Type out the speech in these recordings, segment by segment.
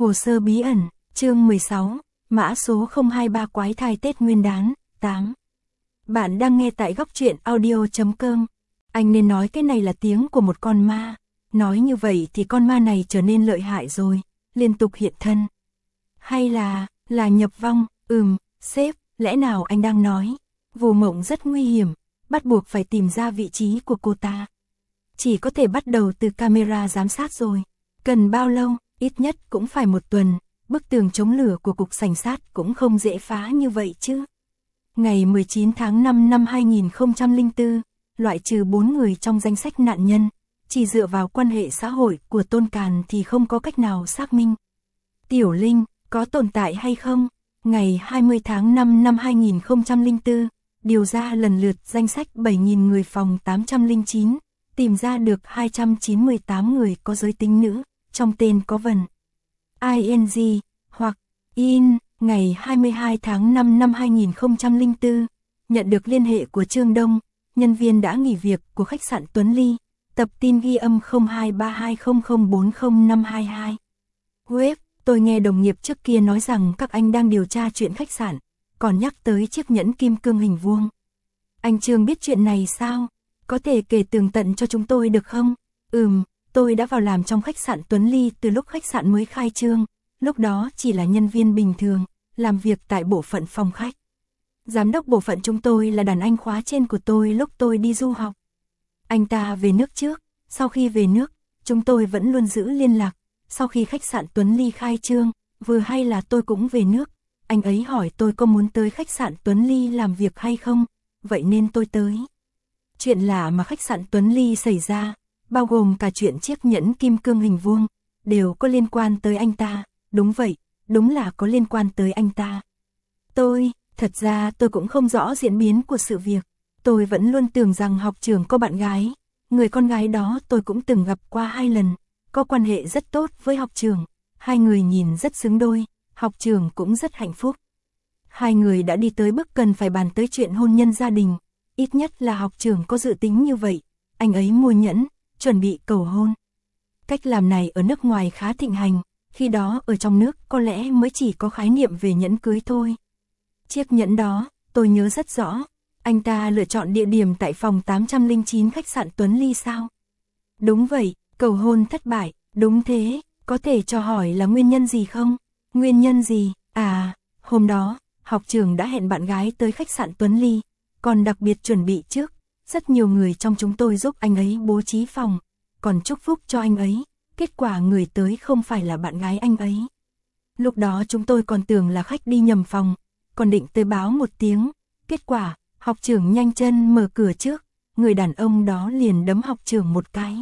Hồ sơ bí ẩn, chương 16, mã số 023 quái thai Tết Nguyên đán, 8. Bạn đang nghe tại góc truyện audio.com. Anh nên nói cái này là tiếng của một con ma. Nói như vậy thì con ma này trở nên lợi hại rồi, liên tục hiện thân. Hay là nhập vong, sếp, lẽ nào anh đang nói? Vô Mộng rất nguy hiểm, bắt buộc phải tìm ra vị trí của cô ta. Chỉ có thể bắt đầu từ camera giám sát rồi. Cần bao lâu? Ít nhất cũng phải 1 tuần, bức tường chống lửa của cục cảnh sát cũng không dễ phá như vậy chứ. Ngày 19 tháng 5 năm 2004, loại trừ 4 người trong danh sách nạn nhân, chỉ dựa vào quan hệ xã hội của Tôn Càn thì không có cách nào xác minh. Tiểu Linh, có tồn tại hay không? Ngày 20 tháng 5 năm 2004, điều ra lần lượt danh sách 7.000 người phòng 809, tìm ra được 298 người có giới tính nữ, trong tên có vần ing hoặc in. Ngày 22 tháng 5 năm 2004, nhận được liên hệ của Trương Đông, nhân viên đã nghỉ việc của khách sạn Tuấn Ly, tập tin ghi âm 023200400522. Web, tôi nghe đồng nghiệp trước kia nói rằng các anh đang điều tra chuyện khách sạn, còn nhắc tới chiếc nhẫn kim cương hình vuông. Anh Trương biết chuyện này sao? Có thể kể tường tận cho chúng tôi được không? Tôi đã vào làm trong khách sạn Tuấn Ly từ lúc khách sạn mới khai trương, lúc đó chỉ là nhân viên bình thường, làm việc tại bộ phận phòng khách. Giám đốc bộ phận chúng tôi là đàn anh khóa trên của tôi lúc tôi đi du học. Anh ta về nước trước, sau khi về nước, chúng tôi vẫn luôn giữ liên lạc. Sau khi khách sạn Tuấn Ly khai trương, vừa hay là tôi cũng về nước, anh ấy hỏi tôi có muốn tới khách sạn Tuấn Ly làm việc hay không, vậy nên tôi tới. Chuyện lạ mà khách sạn Tuấn Ly xảy ra, bao gồm cả chuyện chiếc nhẫn kim cương hình vuông, đều có liên quan tới anh ta. Đúng vậy, đúng là có liên quan tới anh ta. Thật ra tôi cũng không rõ diễn biến của sự việc. Tôi vẫn luôn tưởng rằng học trưởng có bạn gái. Người con gái đó tôi cũng từng gặp qua 2 lần, có quan hệ rất tốt với học trưởng. 2 người nhìn rất xứng đôi, học trưởng cũng rất hạnh phúc. 2 người đã đi tới bước cần phải bàn tới chuyện hôn nhân gia đình. Ít nhất là học trưởng có dự tính như vậy. Anh ấy mua nhẫn, chuẩn bị cầu hôn. Cách làm này ở nước ngoài khá thịnh hành. Khi đó ở trong nước có lẽ mới chỉ có khái niệm về nhẫn cưới thôi. Chiếc nhẫn đó, tôi nhớ rất rõ. Anh ta lựa chọn địa điểm tại phòng 809 khách sạn Tuấn Ly sao? Đúng vậy, cầu hôn thất bại. Đúng thế, có thể cho hỏi là nguyên nhân gì không? Nguyên nhân gì? Hôm đó, học trưởng đã hẹn bạn gái tới khách sạn Tuấn Ly, còn đặc biệt chuẩn bị trước. Rất nhiều người trong chúng tôi giúp anh ấy bố trí phòng, còn chúc phúc cho anh ấy. Kết quả người tới không phải là bạn gái anh ấy. Lúc đó chúng tôi còn tưởng là khách đi nhầm phòng, còn định tới báo một tiếng. Kết quả, học trưởng nhanh chân mở cửa trước, người đàn ông đó liền đấm học trưởng một cái.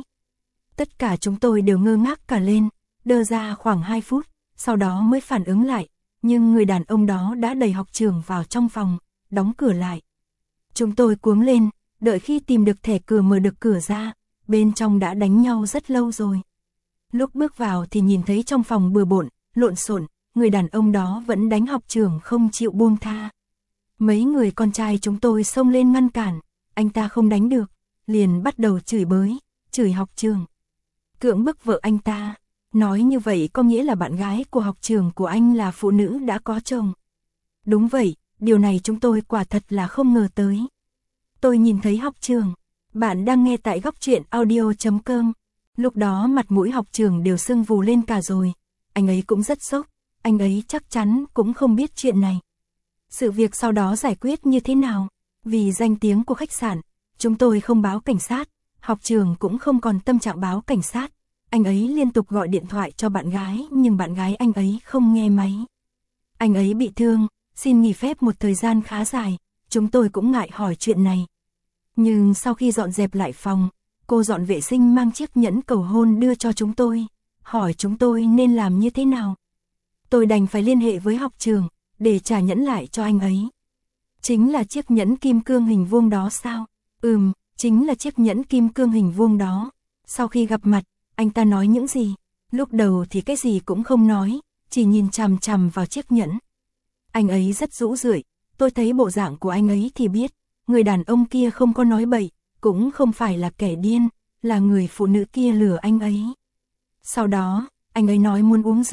Tất cả chúng tôi đều ngơ ngác cả lên, đơ ra khoảng 2 phút, sau đó mới phản ứng lại, nhưng người đàn ông đó đã đẩy học trưởng vào trong phòng, đóng cửa lại. Chúng tôi cuống lên, đợi khi tìm được thẻ cửa mở được cửa ra, bên trong đã đánh nhau rất lâu rồi. Lúc bước vào thì nhìn thấy trong phòng bừa bộn, lộn xộn, người đàn ông đó vẫn đánh học trưởng không chịu buông tha. Mấy người con trai chúng tôi xông lên ngăn cản, anh ta không đánh được, liền bắt đầu chửi bới, chửi học trưởng. Cưỡng bức vợ anh ta, nói như vậy có nghĩa là bạn gái của học trưởng của anh là phụ nữ đã có chồng. Đúng vậy, điều này chúng tôi quả thật là không ngờ tới. Tôi nhìn thấy học trưởng, bạn đang nghe tại góc truyện audio.com. Lúc đó mặt mũi học trưởng đều sưng vù lên cả rồi, anh ấy cũng rất sốc, anh ấy chắc chắn cũng không biết chuyện này. Sự việc sau đó giải quyết như thế nào? Vì danh tiếng của khách sạn, chúng tôi không báo cảnh sát, học trưởng cũng không còn tâm trạng báo cảnh sát. Anh ấy liên tục gọi điện thoại cho bạn gái nhưng bạn gái anh ấy không nghe máy. Anh ấy bị thương, xin nghỉ phép một thời gian khá dài, chúng tôi cũng ngại hỏi chuyện này. Nhưng sau khi dọn dẹp lại phòng, cô dọn vệ sinh mang chiếc nhẫn cầu hôn đưa cho chúng tôi, hỏi chúng tôi nên làm như thế nào. Tôi đành phải liên hệ với học trưởng, để trả nhẫn lại cho anh ấy. Chính là chiếc nhẫn kim cương hình vuông đó sao? Chính là chiếc nhẫn kim cương hình vuông đó. Sau khi gặp mặt, anh ta nói những gì? Lúc đầu thì cái gì cũng không nói, chỉ nhìn chằm chằm vào chiếc nhẫn. Anh ấy rất rũ rượi, tôi thấy bộ dạng của anh ấy thì biết, người đàn ông kia không có nói bậy, cũng không phải là kẻ điên, là người phụ nữ kia lừa anh ấy. Sau đó, anh ấy nói muốn uống rượu,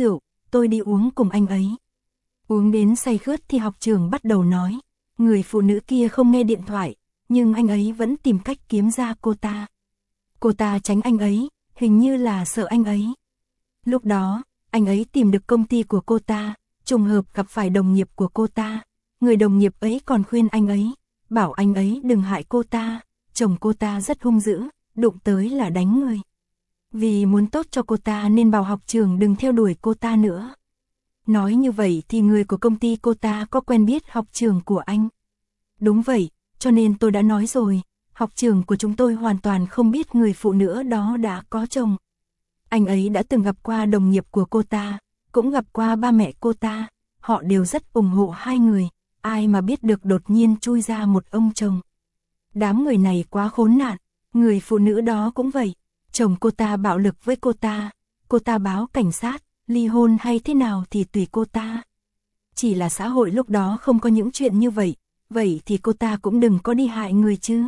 tôi đi uống cùng anh ấy. Uống đến say khướt thì học trưởng bắt đầu nói, người phụ nữ kia không nghe điện thoại, nhưng anh ấy vẫn tìm cách kiếm ra cô ta. Cô ta tránh anh ấy, hình như là sợ anh ấy. Lúc đó, anh ấy tìm được công ty của cô ta, trùng hợp gặp phải đồng nghiệp của cô ta. Người đồng nghiệp ấy còn khuyên anh ấy, bảo anh ấy đừng hại cô ta, chồng cô ta rất hung dữ, đụng tới là đánh người. Vì muốn tốt cho cô ta nên bảo học trưởng đừng theo đuổi cô ta nữa. Nói như vậy thì người của công ty cô ta có quen biết học trưởng của anh. Đúng vậy, cho nên tôi đã nói rồi, học trưởng của chúng tôi hoàn toàn không biết người phụ nữ đó đã có chồng. Anh ấy đã từng gặp qua đồng nghiệp của cô ta, cũng gặp qua ba mẹ cô ta, họ đều rất ủng hộ hai người, ai mà biết được đột nhiên chui ra một ông chồng. Đám người này quá khốn nạn, người phụ nữ đó cũng vậy, chồng cô ta bạo lực với cô ta báo cảnh sát, ly hôn hay thế nào thì tùy cô ta. Chỉ là xã hội lúc đó không có những chuyện như vậy, vậy thì cô ta cũng đừng có đi hại người chứ.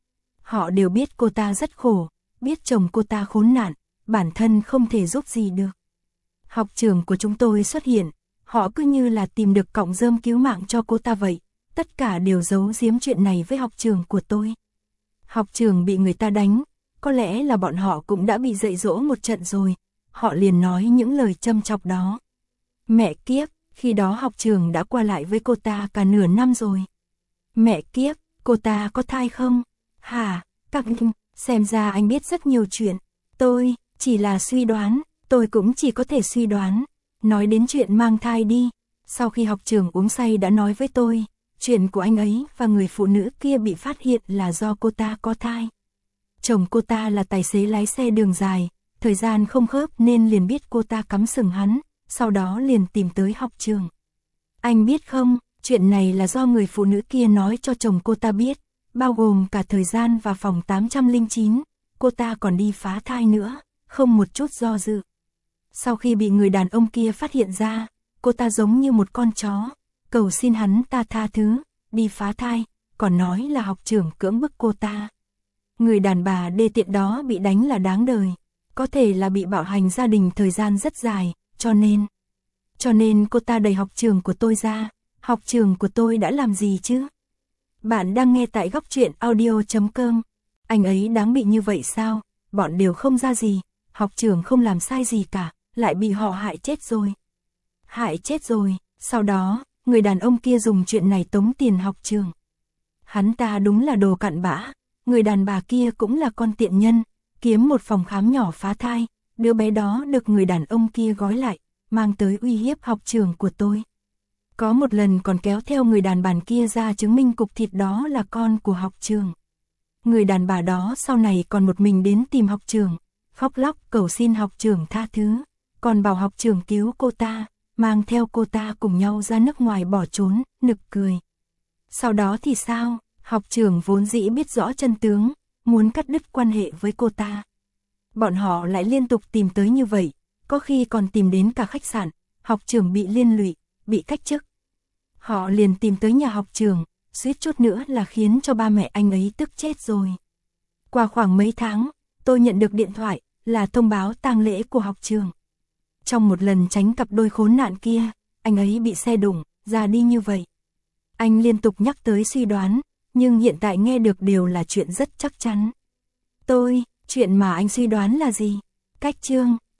Họ đều biết cô ta rất khổ, biết chồng cô ta khốn nạn, bản thân không thể giúp gì được. Học trưởng của chúng tôi xuất hiện, họ cứ như là tìm được cọng rơm cứu mạng cho cô ta vậy, tất cả đều giấu giếm chuyện này với học trưởng của tôi. Học trưởng bị người ta đánh, có lẽ là bọn họ cũng đã bị dạy dỗ một trận rồi, họ liền nói những lời châm chọc đó. Mẹ kiếp, khi đó học trưởng đã qua lại với cô ta cả nửa năm rồi. Mẹ kiếp, cô ta có thai không? Hả, các xem ra anh biết rất nhiều chuyện. Tôi chỉ là suy đoán, tôi cũng chỉ có thể suy đoán. Nói đến chuyện mang thai đi. Sau khi học trưởng uống say đã nói với tôi, chuyện của anh ấy và người phụ nữ kia bị phát hiện là do cô ta có thai. Chồng cô ta là tài xế lái xe đường dài, thời gian không khớp nên liền biết cô ta cắm sừng hắn, sau đó liền tìm tới học trưởng. Anh biết không, chuyện này là do người phụ nữ kia nói cho chồng cô ta biết, bao gồm cả thời gian và phòng 809, cô ta còn đi phá thai nữa, không một chút do dự. Sau khi bị người đàn ông kia phát hiện ra, cô ta giống như một con chó, cầu xin hắn ta tha thứ, đi phá thai, còn nói là học trưởng cưỡng bức cô ta. Người đàn bà đê tiện đó bị đánh là đáng đời, có thể là bị bạo hành gia đình thời gian rất dài, cho nên cô ta đẩy học trưởng của tôi ra. Học trưởng của tôi đã làm gì chứ? Bạn đang nghe tại Góc Truyện Audio.com. Anh ấy đáng bị như vậy sao? Bọn đều không ra gì, học trưởng không làm sai gì cả, lại bị họ hại chết rồi. Hại chết rồi, sau đó, người đàn ông kia dùng chuyện này tống tiền học trưởng. Hắn ta đúng là đồ cặn bã, người đàn bà kia cũng là con tiện nhân, kiếm một phòng khám nhỏ phá thai, đứa bé đó được người đàn ông kia gói lại, mang tới uy hiếp học trưởng của tôi. Có một lần còn kéo theo người đàn bà kia ra chứng minh cục thịt đó là con của học trưởng. Người đàn bà đó sau này còn một mình đến tìm học trưởng, khóc lóc cầu xin học trưởng tha thứ, còn bảo học trưởng cứu cô ta, mang theo cô ta cùng nhau ra nước ngoài bỏ trốn, nực cười. Sau đó thì sao? Học trưởng vốn dĩ biết rõ chân tướng, muốn cắt đứt quan hệ với cô ta. Bọn họ lại liên tục tìm tới như vậy, có khi còn tìm đến cả khách sạn, học trưởng bị liên lụy, bị cách chức. Họ liền tìm tới nhà học trưởng, suýt chút nữa là khiến cho ba mẹ anh ấy tức chết rồi. Qua khoảng mấy tháng, tôi nhận được điện thoại, là thông báo tang lễ của học trưởng. Trong một lần tránh cặp đôi khốn nạn kia, anh ấy bị xe đụng, ra đi như vậy. Anh liên tục nhắc tới suy đoán, nhưng hiện tại nghe được đều là chuyện rất chắc chắn. Chuyện mà anh suy đoán là gì? Cách chương